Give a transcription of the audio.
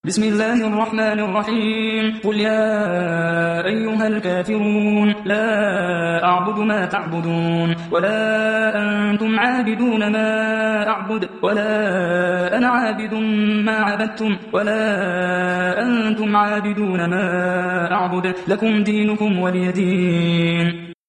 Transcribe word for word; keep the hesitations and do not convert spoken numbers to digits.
بسم الله الرحمن الرحيم قل يا أيها الكافرون لا أعبد ما تعبدون ولا أنتم عابدون ما أعبد ولا أنا عابد ما عبدتم ولا أنتم عابدون ما أعبد لكم دينكم ولي دين.